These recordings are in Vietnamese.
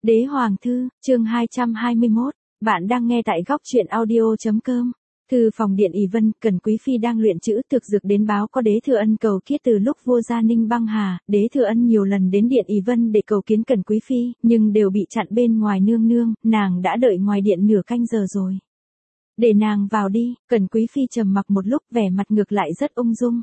Đế Hoàng Thư, chương 221, bạn đang nghe tại góc truyện audio.com. Thư phòng Điện ỷ Vân, Cẩn Quý Phi đang luyện chữ thực dược đến báo có Đế Thừa Ân cầu kiết từ lúc vua Gia Ninh băng hà. Đế Thừa Ân nhiều lần đến Điện ỷ Vân để cầu kiến Cẩn Quý Phi, nhưng đều bị chặn bên ngoài nương nương, nàng đã đợi ngoài điện nửa canh giờ rồi. Để nàng vào đi, Cẩn Quý Phi trầm mặc một lúc, vẻ mặt ngược lại rất ung dung.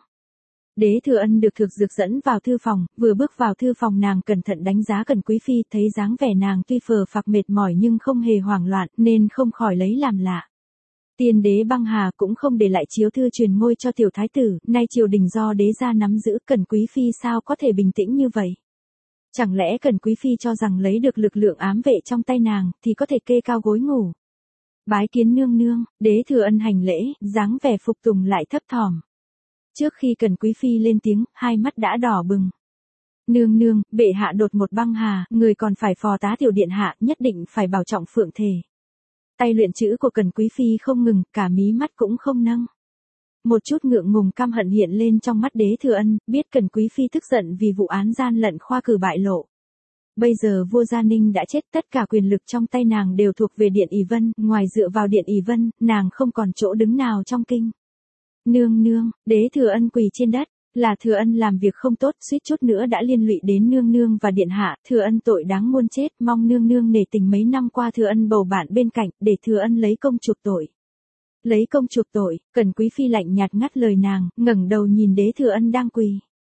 Đế Thừa Ân được thực dược dẫn vào thư phòng, vừa bước vào thư phòng nàng cẩn thận đánh giá Cẩn Quý Phi, thấy dáng vẻ nàng tuy phờ phạc mệt mỏi nhưng không hề hoảng loạn, nên không khỏi lấy làm lạ. Tiên đế băng hà cũng không để lại chiếu thư truyền ngôi cho tiểu thái tử, nay triều đình do đế gia nắm giữ, Cẩn Quý Phi sao có thể bình tĩnh như vậy? Chẳng lẽ Cẩn Quý Phi cho rằng lấy được lực lượng ám vệ trong tay nàng, thì có thể kê cao gối ngủ? Bái kiến nương nương, Đế Thừa Ân hành lễ, dáng vẻ phục tùng lại thấp thỏm. Trước khi Cẩn Quý Phi lên tiếng, hai mắt đã đỏ bừng. Nương nương, bệ hạ đột một băng hà, người còn phải phò tá tiểu điện hạ, nhất định phải bảo trọng phượng thể. Tay luyện chữ của Cẩn Quý Phi không ngừng, cả mí mắt cũng không nâng. Một chút ngượng ngùng căm hận hiện lên trong mắt Đế Thừa Ân, biết Cẩn Quý Phi tức giận vì vụ án gian lận khoa cử bại lộ. Bây giờ vua Gia Ninh đã chết, tất cả quyền lực trong tay nàng đều thuộc về Điện ỷ Vân, ngoài dựa vào Điện ỷ Vân, nàng không còn chỗ đứng nào trong kinh. Nương nương, Đế Thừa Ân quỳ trên đất, là Thừa Ân làm việc không tốt, suýt chút nữa đã liên lụy đến nương nương và điện hạ, Thừa Ân tội đáng muôn chết, mong nương nương nể tình mấy năm qua Thừa Ân bầu bạn bên cạnh, để Thừa Ân lấy công chuộc tội. Lấy công chuộc tội, Cẩn Quý Phi lạnh nhạt ngắt lời nàng, ngẩng đầu nhìn Đế Thừa Ân đang quỳ.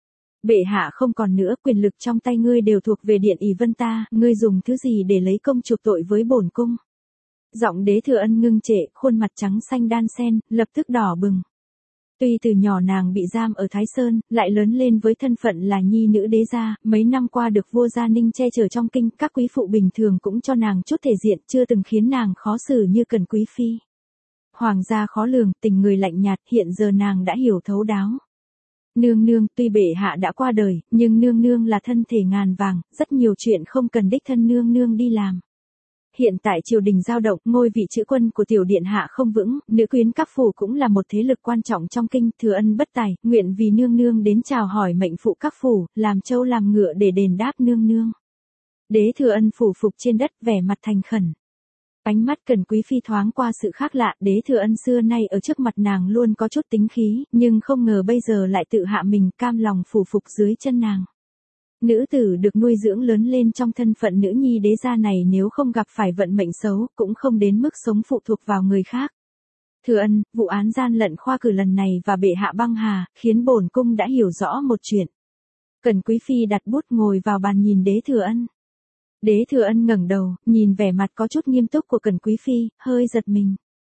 Bệ hạ không còn nữa, quyền lực trong tay ngươi đều thuộc về Điện ỷ Vân ta, ngươi dùng thứ gì để lấy công chuộc tội với bổn cung? Giọng Đế Thừa Ân ngưng trệ, khuôn mặt trắng xanh đan xen, lập tức đỏ bừng. Tuy từ nhỏ nàng bị giam ở Thái Sơn, lại lớn lên với thân phận là nhi nữ đế gia, mấy năm qua được vua Gia Ninh che chở trong kinh, các quý phụ bình thường cũng cho nàng chút thể diện, chưa từng khiến nàng khó xử như Cẩn Quý Phi. Hoàng gia khó lường, tình người lạnh nhạt, hiện giờ nàng đã hiểu thấu đáo. Nương nương, tuy bệ hạ đã qua đời, nhưng nương nương là thân thể ngàn vàng, rất nhiều chuyện không cần đích thân nương nương đi làm. Hiện tại triều đình dao động, ngôi vị chữ quân của tiểu điện hạ không vững, nữ quyến các phủ cũng là một thế lực quan trọng trong kinh, Thừa Ân bất tài, nguyện vì nương nương đến chào hỏi mệnh phụ các phủ, làm trâu làm ngựa để đền đáp nương nương. Đế Thừa Ân phủ phục trên đất, vẻ mặt thành khẩn. Ánh mắt Cẩn Quý Phi thoáng qua sự khác lạ, Đế Thừa Ân xưa nay ở trước mặt nàng luôn có chút tính khí, nhưng không ngờ bây giờ lại tự hạ mình, cam lòng phủ phục dưới chân nàng. Nữ tử được nuôi dưỡng lớn lên trong thân phận nữ nhi đế gia này nếu không gặp phải vận mệnh xấu, cũng không đến mức sống phụ thuộc vào người khác. Thừa Ân, vụ án gian lận khoa cử lần này và bệ hạ băng hà, khiến bổn cung đã hiểu rõ một chuyện. Cẩn Quý Phi đặt bút ngồi vào bàn nhìn Đế Thừa Ân. Đế Thừa Ân ngẩng đầu, nhìn vẻ mặt có chút nghiêm túc của Cẩn Quý Phi, hơi giật mình.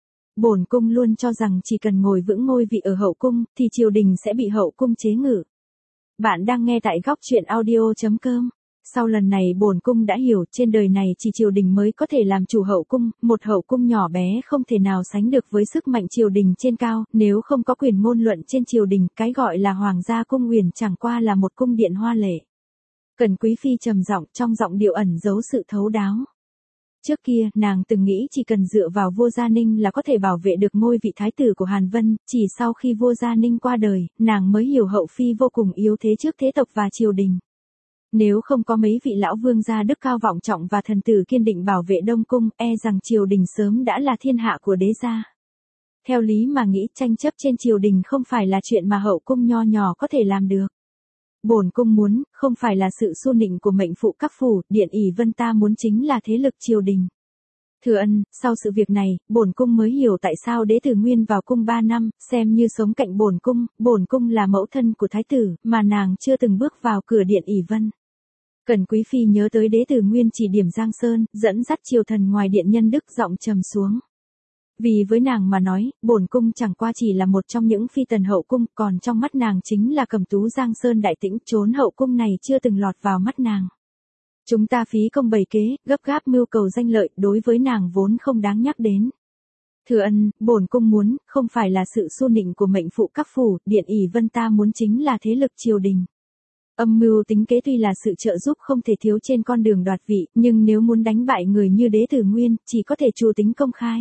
Bổn cung luôn cho rằng chỉ cần ngồi vững ngôi vị ở hậu cung, thì triều đình sẽ bị hậu cung chế ngự. Bạn đang nghe tại góc truyện audio.com. Sau lần này bổn cung đã hiểu, trên đời này chỉ triều đình mới có thể làm chủ hậu cung, một hậu cung nhỏ bé không thể nào sánh được với sức mạnh triều đình trên cao, nếu không có quyền ngôn luận trên triều đình, cái gọi là hoàng gia cung uyển chẳng qua là một cung điện hoa lệ. Cẩn Quý Phi trầm giọng, trong giọng điệu ẩn giấu sự thấu đáo. Trước kia, nàng từng nghĩ chỉ cần dựa vào vua Gia Ninh là có thể bảo vệ được ngôi vị thái tử của Hàn Vân, chỉ sau khi vua Gia Ninh qua đời, nàng mới hiểu hậu phi vô cùng yếu thế trước thế tộc và triều đình. Nếu không có mấy vị lão vương gia đức cao vọng trọng và thần tử kiên định bảo vệ Đông Cung, e rằng triều đình sớm đã là thiên hạ của đế gia. Theo lý mà nghĩ, tranh chấp trên triều đình không phải là chuyện mà hậu cung nho nhỏ có thể làm được. Bổn cung muốn, không phải là sự xu nịnh của mệnh phụ các phủ, Điện ỷ Vân ta muốn chính là thế lực triều đình. Thừa Ân, sau sự việc này, bổn cung mới hiểu tại sao Đế Tử Nguyên vào cung 3 năm, xem như sống cạnh bổn cung là mẫu thân của thái tử, mà nàng chưa từng bước vào cửa Điện ỷ Vân. Cẩn Quý Phi nhớ tới Đế Tử Nguyên chỉ điểm Giang Sơn, dẫn dắt triều thần ngoài điện nhân đức, giọng trầm xuống. Vì với nàng mà nói, bổn cung chẳng qua chỉ là một trong những phi tần hậu cung, còn trong mắt nàng chính là Cẩm Tú Giang Sơn đại tĩnh, trốn hậu cung này chưa từng lọt vào mắt nàng. Chúng ta phí công bày kế, gấp gáp mưu cầu danh lợi, đối với nàng vốn không đáng nhắc đến. Thừa Ân, bổn cung muốn, không phải là sự xu nịnh của mệnh phụ các phủ, Điện ỷ Vân ta muốn chính là thế lực triều đình. Âm mưu tính kế tuy là sự trợ giúp không thể thiếu trên con đường đoạt vị, nhưng nếu muốn đánh bại người như Đế Tử Nguyên, chỉ có thể chủ tính công khai.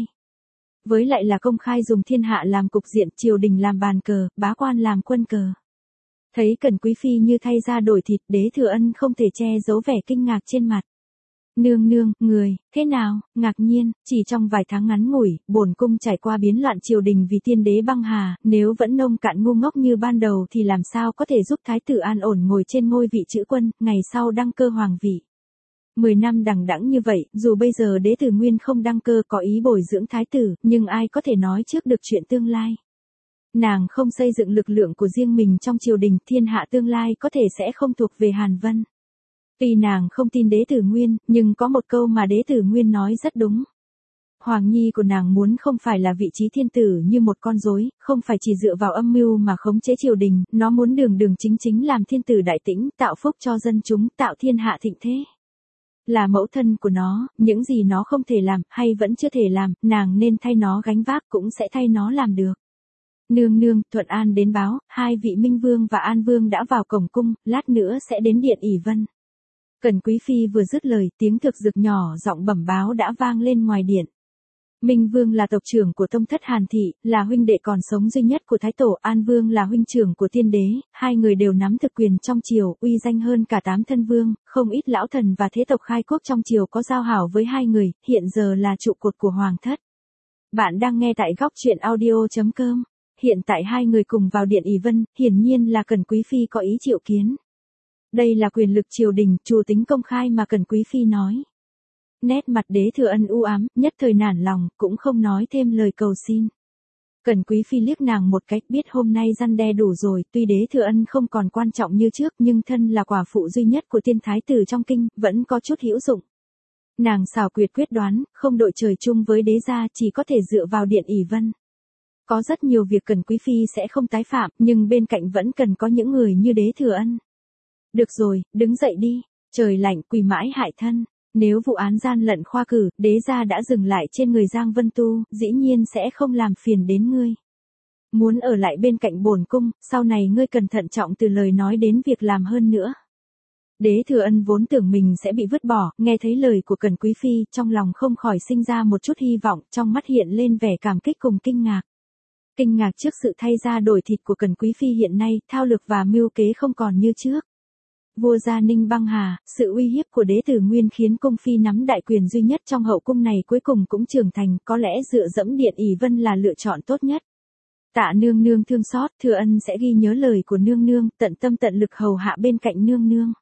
Với lại là công khai dùng thiên hạ làm cục diện, triều đình làm bàn cờ, bá quan làm quân cờ. Thấy Cẩn Quý Phi như thay da đổi thịt, Đế Thừa Ân không thể che giấu vẻ kinh ngạc trên mặt. Nương nương, người, thế nào, ngạc nhiên, chỉ trong vài tháng ngắn ngủi, bổn cung trải qua biến loạn triều đình vì tiên đế băng hà, nếu vẫn nông cạn ngu ngốc như ban đầu thì làm sao có thể giúp thái tử an ổn ngồi trên ngôi vị chữ quân, ngày sau đăng cơ hoàng vị. 10 năm đằng đẵng như vậy, dù bây giờ đế tử Nguyên không đăng cơ có ý bồi dưỡng thái tử, nhưng ai có thể nói trước được chuyện tương lai. Nàng không xây dựng lực lượng của riêng mình trong triều đình, thiên hạ tương lai có thể sẽ không thuộc về Hàn Vân. Tuy nàng không tin đế tử Nguyên, nhưng có một câu mà đế tử Nguyên nói rất đúng. Hoàng nhi của nàng muốn không phải là vị trí thiên tử như một con rối, không phải chỉ dựa vào âm mưu mà khống chế triều đình, nó muốn đường đường chính chính làm thiên tử đại tĩnh, tạo phúc cho dân chúng, tạo thiên hạ thịnh thế. Là mẫu thân của nó, những gì nó không thể làm, hay vẫn chưa thể làm, nàng nên thay nó gánh vác cũng sẽ thay nó làm được. Nương nương, Thuận An đến báo, hai vị Minh Vương và An Vương đã vào cổng cung, lát nữa sẽ đến điện ỷ Vân. Cẩn Quý Phi vừa dứt lời, tiếng thực dực nhỏ giọng bẩm báo đã vang lên ngoài điện. Minh Vương là tộc trưởng của tông thất Hàn Thị, là huynh đệ còn sống duy nhất của Thái Tổ, An Vương là huynh trưởng của tiên đế, hai người đều nắm thực quyền trong triều, uy danh hơn cả 8 thân vương, không ít lão thần và thế tộc khai quốc trong triều có giao hảo với hai người, hiện giờ là trụ cột của hoàng thất. Bạn đang nghe tại góc truyện audio.com. Hiện tại hai người cùng vào điện ỷ Vân, hiển nhiên là Cẩn Quý Phi có ý triệu kiến. Đây là quyền lực triều đình, chủ tính công khai mà Cẩn Quý Phi nói. Nét mặt đế thừa ân u ám, nhất thời nản lòng, cũng không nói thêm lời cầu xin. Cẩn Quý Phi liếc nàng một cách, biết hôm nay răn đe đủ rồi, tuy đế thừa ân không còn quan trọng như trước nhưng thân là quả phụ duy nhất của tiên thái tử trong kinh, vẫn có chút hữu dụng. Nàng xảo quyệt quyết đoán, không đội trời chung với đế gia, chỉ có thể dựa vào điện ỷ Vân. Có rất nhiều việc Cẩn Quý Phi sẽ không tái phạm, nhưng bên cạnh vẫn cần có những người như đế thừa ân. Được rồi, đứng dậy đi, trời lạnh quỳ mãi hại thân. Nếu vụ án gian lận khoa cử, đế gia đã dừng lại trên người Giang Vân Tu, dĩ nhiên sẽ không làm phiền đến ngươi. Muốn ở lại bên cạnh bổn cung, sau này ngươi cần thận trọng từ lời nói đến việc làm hơn nữa. Đế thừa ân vốn tưởng mình sẽ bị vứt bỏ, nghe thấy lời của Cẩn Quý Phi, trong lòng không khỏi sinh ra một chút hy vọng, trong mắt hiện lên vẻ cảm kích cùng kinh ngạc. Kinh ngạc trước sự thay da đổi thịt của Cẩn Quý Phi hiện nay, thao lược và mưu kế không còn như trước. Vua Gia Ninh băng hà, sự uy hiếp của đế tử Nguyên khiến cung phi nắm đại quyền duy nhất trong hậu cung này cuối cùng cũng trưởng thành, có lẽ dựa dẫm điện ỷ Vân là lựa chọn tốt nhất. Tạ nương nương thương xót, thừa ân sẽ ghi nhớ lời của nương nương, tận tâm tận lực hầu hạ bên cạnh nương nương.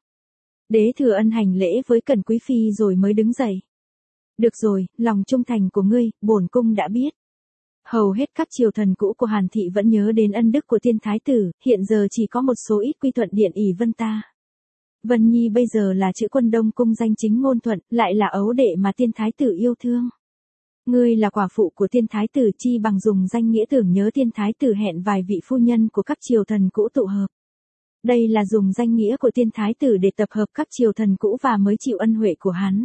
Đế thừa ân hành lễ với Cẩn Quý Phi rồi mới đứng dậy. Được rồi, lòng trung thành của ngươi, bổn cung đã biết. Hầu hết các triều thần cũ của Hàn Thị vẫn nhớ đến ân đức của tiên thái tử, hiện giờ chỉ có một số ít quy thuận điện ỷ Vân ta. Vân Nhi bây giờ là chữ quân Đông cung danh chính ngôn thuận, lại là ấu đệ mà tiên thái tử yêu thương. Ngươi là quả phụ của tiên thái tử, chi bằng dùng danh nghĩa tưởng nhớ tiên thái tử hẹn vài vị phu nhân của các triều thần cũ tụ hợp. Đây là dùng danh nghĩa của tiên thái tử để tập hợp các triều thần cũ và mới chịu ân huệ của hắn.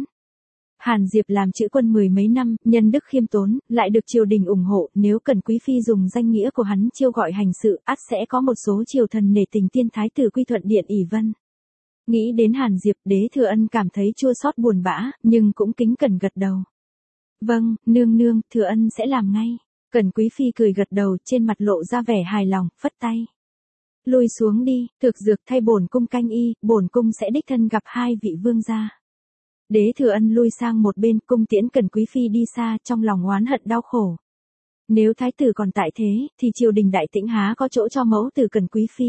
Hàn Diệp làm chữ quân 10 mấy năm, nhân đức khiêm tốn, lại được triều đình ủng hộ, nếu Cẩn Quý Phi dùng danh nghĩa của hắn chiêu gọi hành sự, ắt sẽ có một số triều thần nể tình tiên thái tử quy thuận điện ỷ Vân. Nghĩ đến Hàn Diệp, đế thừa ân cảm thấy chua xót buồn bã, nhưng cũng kính cẩn gật đầu. Vâng, nương nương, thừa ân sẽ làm ngay. Cẩn Quý Phi cười gật đầu, trên mặt lộ ra vẻ hài lòng, phất tay. Lui xuống đi, thực dược thay bổn cung canh y, bổn cung sẽ đích thân gặp hai vị vương gia. Đế thừa ân lui sang một bên, cung tiễn Cẩn Quý Phi đi xa, trong lòng oán hận đau khổ. Nếu thái tử còn tại thế, thì triều đình đại tĩnh há có chỗ cho mẫu tử Cẩn Quý Phi.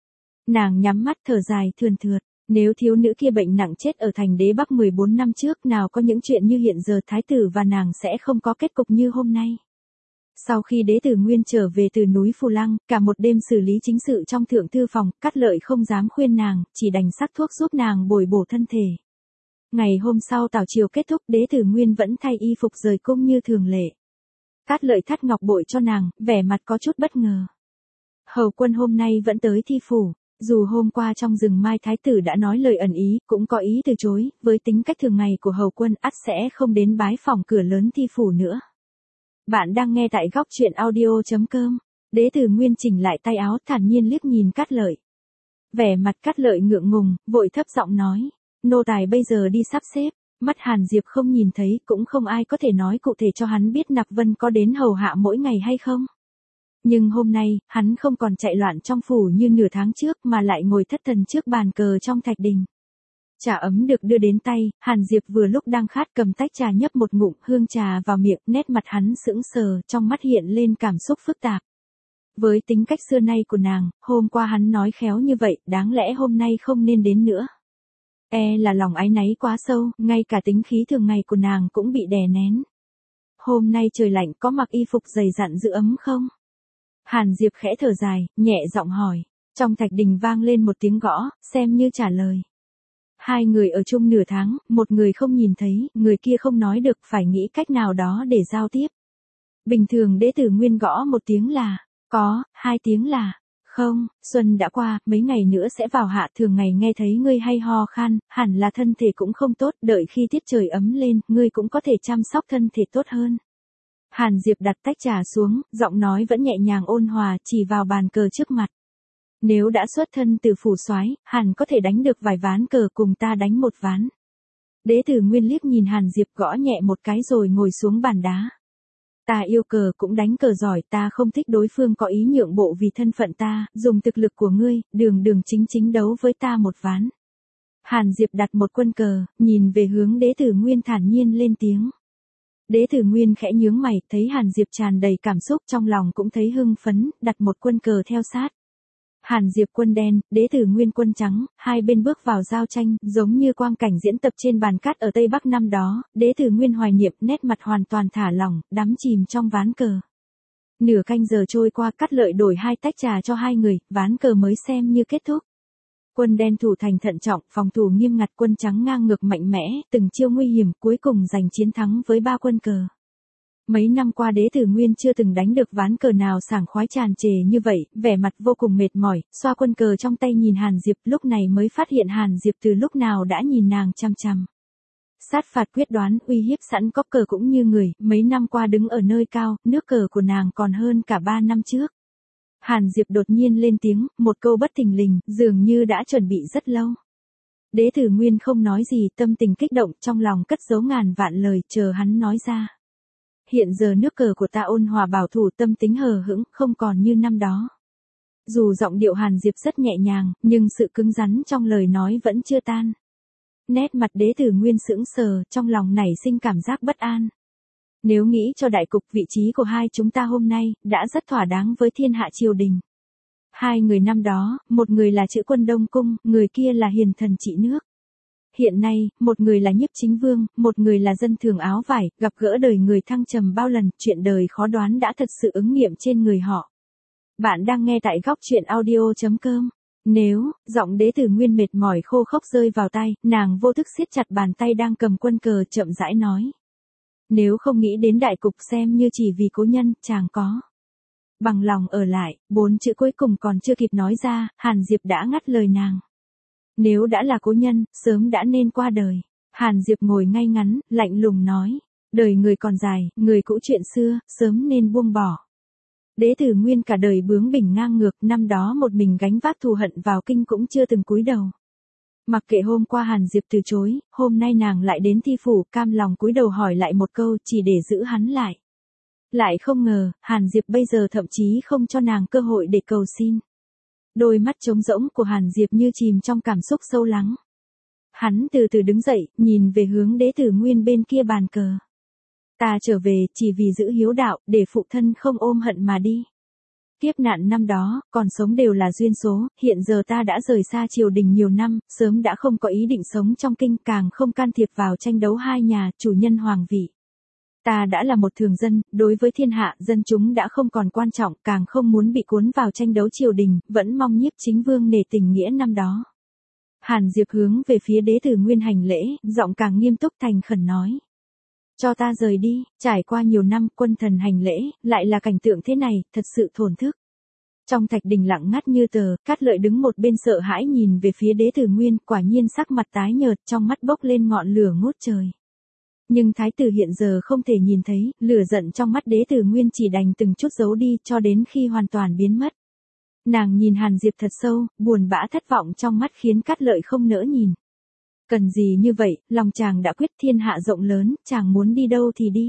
Nàng nhắm mắt thở dài thườn thượt. Nếu thiếu nữ kia bệnh nặng chết ở thành đế Bắc 14 năm trước, nào có những chuyện như hiện giờ, thái tử và nàng sẽ không có kết cục như hôm nay. Sau khi đế tử Nguyên trở về từ núi Phù Lăng, cả một đêm xử lý chính sự trong thượng thư phòng, Cát Lợi không dám khuyên nàng, chỉ đành sắc thuốc giúp nàng bồi bổ thân thể. Ngày hôm sau tảo triều kết thúc, đế tử Nguyên vẫn thay y phục rời cung như thường lệ. Cát Lợi thắt ngọc bội cho nàng, vẻ mặt có chút bất ngờ. Hầu quân hôm nay vẫn tới thi phủ. Dù hôm qua trong rừng Mai Thái tử đã nói lời ẩn ý, cũng có ý từ chối, với tính cách thường ngày của hầu quân ắt sẽ không đến bái phòng cửa lớn thi phủ nữa. Bạn đang nghe tại góc truyện audio.com. Đế tử Nguyên chỉnh lại tay áo, thản nhiên liếc nhìn Cát Lợi. Vẻ mặt Cát Lợi ngượng ngùng, vội thấp giọng nói, nô tài bây giờ đi sắp xếp. Mắt Hàn Diệp không nhìn thấy, cũng không ai có thể nói cụ thể cho hắn biết Nặc Vân có đến hầu hạ mỗi ngày hay không. Nhưng hôm nay, hắn không còn chạy loạn trong phủ như nửa tháng trước mà lại ngồi thất thần trước bàn cờ trong thạch đình. Trà ấm được đưa đến tay, Hàn Diệp vừa lúc đang khát cầm tách trà nhấp một ngụm hương trà vào miệng, nét mặt hắn sững sờ, trong mắt hiện lên cảm xúc phức tạp. Với tính cách xưa nay của nàng, hôm qua hắn nói khéo như vậy, đáng lẽ hôm nay không nên đến nữa. Là lòng áy náy quá sâu, ngay cả tính khí thường ngày của nàng cũng bị đè nén. Hôm nay trời lạnh có mặc y phục dày dặn giữ ấm không? Hàn Diệp khẽ thở dài, nhẹ giọng hỏi. Trong thạch đình vang lên một tiếng gõ, xem như trả lời. Hai người ở chung nửa tháng, một người không nhìn thấy, người kia không nói được, phải nghĩ cách nào đó để giao tiếp. Bình thường Đế Tử Nguyên gõ một tiếng là, có, hai tiếng là, không, xuân đã qua, mấy ngày nữa sẽ vào hạ, thường ngày nghe thấy ngươi hay ho khan, hẳn là thân thể cũng không tốt, đợi khi tiết trời ấm lên, ngươi cũng có thể chăm sóc thân thể tốt hơn. Hàn Diệp đặt tách trà xuống, giọng nói vẫn nhẹ nhàng ôn hòa, chỉ vào bàn cờ trước mặt. Nếu đã xuất thân từ phủ soái, hẳn có thể đánh được vài ván cờ, cùng ta đánh một ván. Đế Tử Nguyên liếc nhìn Hàn Diệp gõ nhẹ một cái rồi ngồi xuống bàn đá. Ta yêu cờ cũng đánh cờ giỏi, ta không thích đối phương có ý nhượng bộ vì thân phận ta, dùng thực lực của ngươi, đường chính chính đấu với ta một ván. Hàn Diệp đặt một quân cờ, nhìn về hướng Đế Tử Nguyên thản nhiên lên tiếng. Đế Tử Nguyên khẽ nhướng mày, thấy Hàn Diệp tràn đầy cảm xúc, trong lòng cũng thấy hưng phấn, đặt một quân cờ theo sát. Hàn Diệp quân đen, Đế Tử Nguyên quân trắng, hai bên bước vào giao tranh, giống như quang cảnh diễn tập trên bàn cát ở Tây Bắc năm đó, Đế Tử Nguyên hoài niệm, nét mặt hoàn toàn thả lỏng, đắm chìm trong ván cờ. Nửa canh giờ trôi qua, Cát Lợi đổi hai tách trà cho hai người, ván cờ mới xem như kết thúc. Quân đen thủ thành thận trọng, phòng thủ nghiêm ngặt, quân trắng ngang ngược mạnh mẽ, từng chiêu nguy hiểm, cuối cùng giành chiến thắng với 3 quân cờ. Mấy năm qua Đế Tử Nguyên chưa từng đánh được ván cờ nào sảng khoái tràn trề như vậy, vẻ mặt vô cùng mệt mỏi, xoa quân cờ trong tay nhìn Hàn Diệp, lúc này mới phát hiện Hàn Diệp từ lúc nào đã nhìn nàng chằm chằm. Sát phạt quyết đoán, uy hiếp sẵn, có cờ cũng như người, mấy năm qua đứng ở nơi cao, nước cờ của nàng còn hơn cả 3 năm trước. Hàn Diệp đột nhiên lên tiếng, một câu bất thình lình, dường như đã chuẩn bị rất lâu. Đế Tử Nguyên không nói gì, tâm tình kích động, trong lòng cất giấu ngàn vạn lời, chờ hắn nói ra. Hiện giờ nước cờ của ta ôn hòa bảo thủ, tâm tính hờ hững, không còn như năm đó. Dù giọng điệu Hàn Diệp rất nhẹ nhàng, nhưng sự cứng rắn trong lời nói vẫn chưa tan. Nét mặt Đế Tử Nguyên sững sờ, trong lòng nảy sinh cảm giác bất an. Nếu nghĩ cho đại cục, vị trí của hai chúng ta hôm nay, đã rất thỏa đáng với thiên hạ triều đình. Hai người năm đó, một người là Chữ Quân Đông Cung, người kia là hiền thần trị nước. Hiện nay, một người là Nhiếp Chính Vương, một người là dân thường áo vải, gặp gỡ đời người thăng trầm bao lần, chuyện đời khó đoán đã thật sự ứng nghiệm trên người họ. Bạn đang nghe tại góc truyện audio.com. Nếu, giọng Đế Tử Nguyên mệt mỏi khô khốc rơi vào tai, nàng vô thức siết chặt bàn tay đang cầm quân cờ, chậm rãi nói. Nếu không nghĩ đến đại cục, xem như chỉ vì cố nhân, chàng có bằng lòng ở lại. 4 chữ cuối cùng còn chưa kịp nói ra, Hàn Diệp đã ngắt lời nàng. Nếu đã là cố nhân, sớm đã nên qua đời. Hàn Diệp ngồi ngay ngắn, lạnh lùng nói. Đời người còn dài, người cũ chuyện xưa, sớm nên buông bỏ. Đế Tử Nguyên cả đời bướng bỉnh ngang ngược, năm đó một mình gánh vác thù hận vào kinh cũng chưa từng cúi đầu. Mặc kệ hôm qua Hàn Diệp từ chối, hôm nay nàng lại đến Thi phủ, cam lòng cúi đầu hỏi lại một câu, chỉ để giữ hắn lại. Lại không ngờ, Hàn Diệp bây giờ thậm chí không cho nàng cơ hội để cầu xin. Đôi mắt trống rỗng của Hàn Diệp như chìm trong cảm xúc sâu lắng. Hắn từ từ đứng dậy, nhìn về hướng Đế Tử Nguyên bên kia bàn cờ. Ta trở về, chỉ vì giữ hiếu đạo, để phụ thân không ôm hận mà đi. Kiếp nạn năm đó, còn sống đều là duyên số, hiện giờ ta đã rời xa triều đình nhiều năm, sớm đã không có ý định sống trong kinh, càng không can thiệp vào tranh đấu hai nhà, chủ nhân hoàng vị. Ta đã là một thường dân, đối với thiên hạ, dân chúng đã không còn quan trọng, càng không muốn bị cuốn vào tranh đấu triều đình, vẫn mong Nhiếp Chính Vương nể tình nghĩa năm đó. Hàn Diệp hướng về phía Đế Tử Nguyên hành lễ, giọng càng nghiêm túc thành khẩn nói. Cho ta rời đi, trải qua nhiều năm quân thần hành lễ, lại là cảnh tượng thế này, thật sự thổn thức. Trong thạch đình lặng ngắt như tờ, Cát Lợi đứng một bên sợ hãi nhìn về phía Đế Tử Nguyên, quả nhiên sắc mặt tái nhợt, trong mắt bốc lên ngọn lửa ngút trời. Nhưng thái tử hiện giờ không thể nhìn thấy, lửa giận trong mắt Đế Tử Nguyên chỉ đành từng chút giấu đi, cho đến khi hoàn toàn biến mất. Nàng nhìn Hàn Diệp thật sâu, buồn bã thất vọng trong mắt khiến Cát Lợi không nỡ nhìn. Cần gì như vậy, lòng chàng đã quyết, thiên hạ rộng lớn, chàng muốn đi đâu thì đi.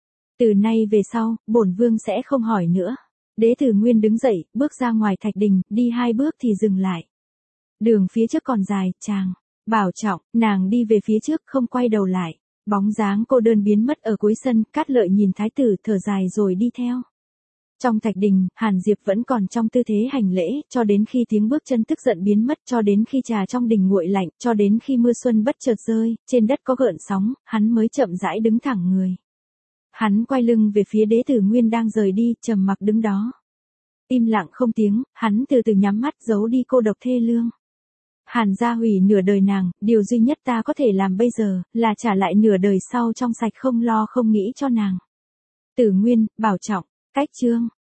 Từ nay về sau, bổn vương sẽ không hỏi nữa. Đế Tử Nguyên đứng dậy, bước ra ngoài thạch đình, đi 2 bước thì dừng lại. Đường phía trước còn dài, chàng Bảo trọng, nàng đi về phía trước không quay đầu lại. Bóng dáng cô đơn biến mất ở cuối sân, Cát Lợi nhìn thái tử thở dài rồi đi theo. Trong thạch đình, Hàn Diệp vẫn còn trong tư thế hành lễ, cho đến khi tiếng bước chân tức giận biến mất, cho đến khi trà trong đình nguội lạnh, cho đến khi mưa xuân bất chợt rơi, trên đất có gợn sóng, hắn mới chậm rãi đứng thẳng người. Hắn quay lưng về phía Đế Tử Nguyên đang rời đi, trầm mặc đứng đó. Im lặng không tiếng, hắn từ từ nhắm mắt giấu đi cô độc thê lương. Hàn gia hủy nửa đời nàng, điều duy nhất ta có thể làm bây giờ, là trả lại nửa đời sau trong sạch không lo không nghĩ cho nàng. Tử Nguyên, bảo trọng, cách chương.